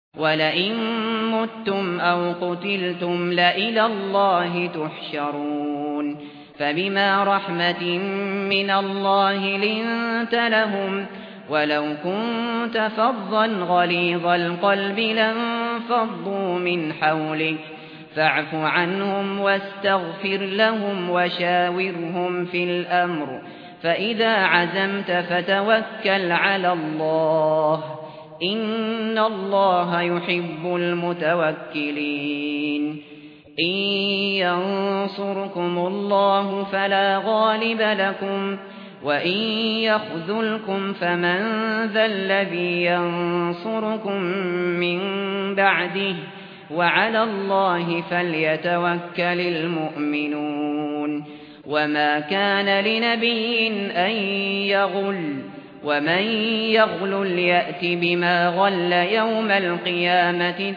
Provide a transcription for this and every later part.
وَلَئِن مُتُّمْ أَوْ قُتِلْتُمْ لَإِلَى اللَّهِ تُحْشَرُونَ فَبِمَا رَحْمَةٍ مِّنَ اللَّهِ لِنتَ لَهُمْ وَلَوْ كُنتَ فَظًّا غَلِيظَ الْقَلْبِ لَانفَضُّوا مِنْ حَوْلِكَ فَاعْفُ عَنْهُمْ وَاسْتَغْفِرْ لَهُمْ وَشَاوِرْهُمْ فِي الْأَمْرِ فَإِذَا عَزَمْتَ فَتَوَكَّلْ عَلَى اللَّهِ إِنَّ اللَّهَ يُحِبُّ الْمُتَوَكِّلِينَ إِن يَنصُرْكُمُ اللَّهُ فَلَا غَالِبَ لَكُمْ وَإِن يَخْذُلْكُمْ فَمَن ذَا الَّذِي يَنصُرُكُم مِّن بَعْدِهِ وَعَلَى اللَّهِ فَلْيَتَوَكَّلِ الْمُؤْمِنُونَ وَمَا كَانَ لِنَبِيٍّ أَن يَغُلَّ وَمَن يَغْلُلْ يَأْتِ بِمَا غَلَّ يَوْمَ الْقِيَامَةِ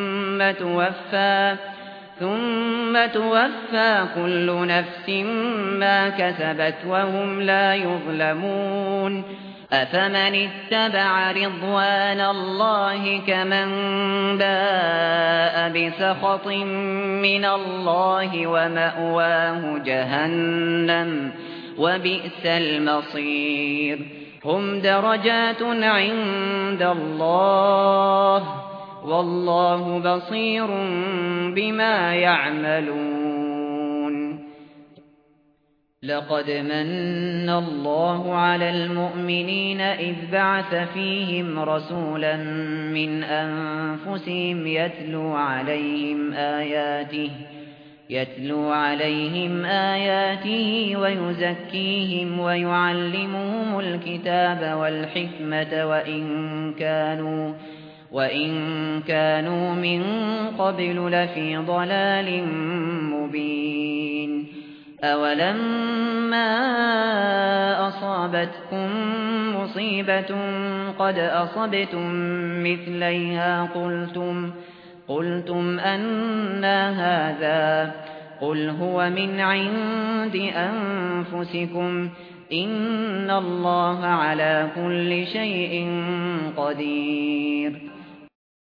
ثُمَّ تُوَفَّى كُلُّ نَفْسٍ مَا كَسَبَتْ وَهُمْ لا يُظْلَمُونَ أَفَمَنِ اتَّبَعَ رِضْوَانَ اللَّهِ كَمَن بَاءَ بِسَخَطٍ مِّنَ اللَّهِ وَمَأْوَاهُ جَهَنَّمُ وَبِئْسَ الْمَصِيرُ هُمْ دَرَجَاتٌ عِندَ اللَّهِ وَاللَّهُ بَصِيرٌ بِمَا يَعْمَلُونَ لَقَدْ مَنَّ اللَّهُ عَلَى الْمُؤْمِنِينَ إِذْ بَعَثَ فِيهِمْ رَسُولًا مِّنْ أَنفُسِهِمْ يَتْلُو عَلَيْهِمْ آيَاتِهِ وَيُزَكِّيهِمْ وَيُعَلِّمُهُمُ الْكِتَابَ وَالْحِكْمَةَ وَإِن كَانُوا مِن قَبْلُ لَفِي ضَلَالٍ مُّبِينٍ أَوَلَمَّا أَصَابَتْكُم مُّصِيبَةٌ قَدْ أَصَبْتُم مِّثْلَيْهَا قُلْتُمْ أَنَّىٰ هَٰذَا قُلْ هُوَ مِنْ عِندِ أَنفُسِكُمْ إِنَّ اللَّهَ عَلَىٰ كُلِّ شَيْءٍ قَدِيرٌ